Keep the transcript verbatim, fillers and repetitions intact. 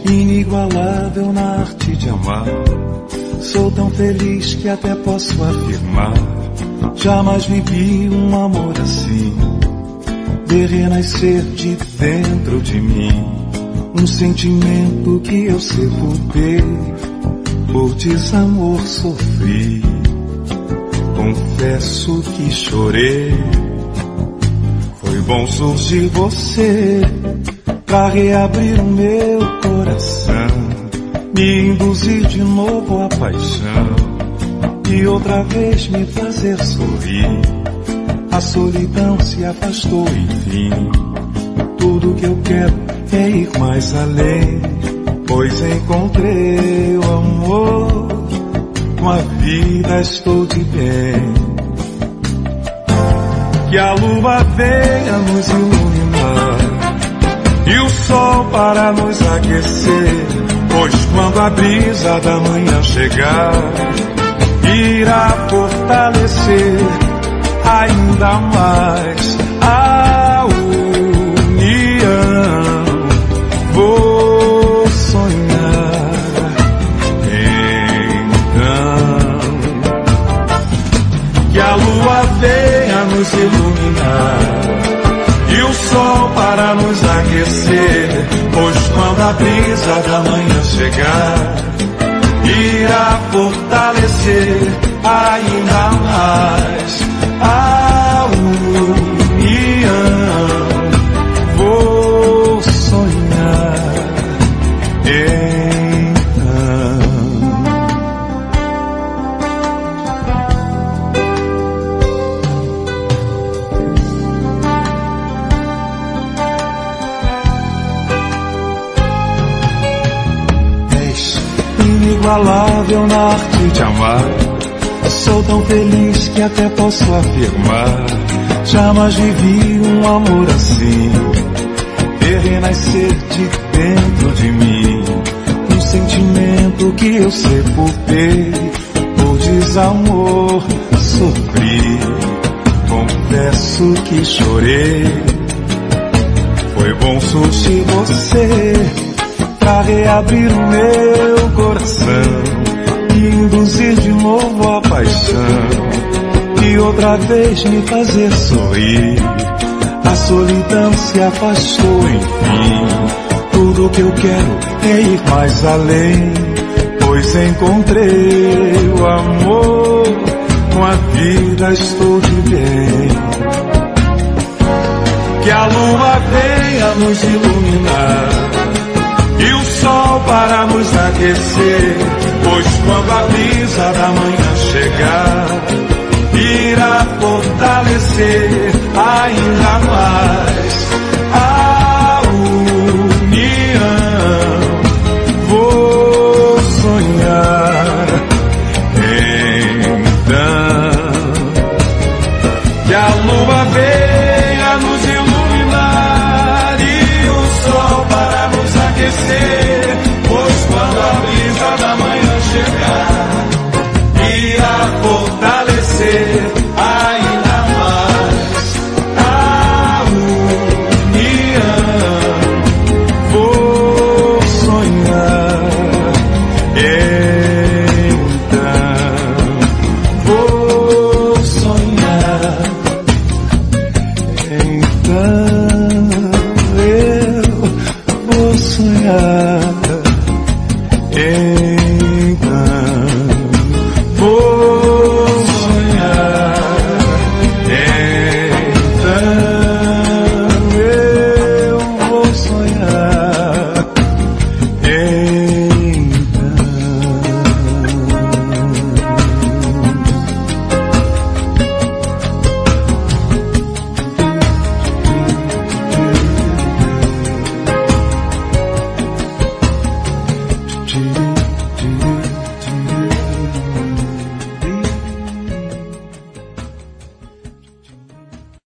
inigualável na arte de amar. Sou tão feliz que até posso afirmar, jamais vivi um amor assim. Ver renascer de dentro de mim um sentimento que eu sepultei. Por desamor sofri, confesso que chorei. Foi bom surgir você pra reabrir o meu coração, me induzir de novo à paixão e outra vez me fazer sorrir. A solidão se afastou, enfim. Tudo que eu quero é ir mais além, pois encontrei o amor. Com a vida estou de bem. Que a lua venha nos iluminar e o sol para nos aquecer, pois quando a brisa da manhã chegar, irá fortalecer ainda mais a união. Vou sonhar então que a lua venha nos iluminar e o sol para nos aquecer, pois quando a brisa da manhã chegar, irá fortalecer ainda mais a união. Vou sonhar então. És inigualável na arte de amar. Sou tão feliz que até posso afirmar, jamais vivi um amor assim. Ver renascer de dentro de mim um sentimento que eu sepultei. Por desamor sofri, confesso que chorei. Foi bom surgir você pra reabrir o meu coração, induzir de novo a paixão e outra vez me fazer sorrir. A solidão se afastou, enfim. Tudo que eu quero é ir mais além, pois encontrei o amor. Com a vida estou de bem. Que a lua venha nos iluminar e o sol para nos aquecer, pois quando a brisa da manhã chegar, irá fortalecer ainda mais a união. Vou sonhar então que a lua venha nos iluminar e o sol para nos aquecer,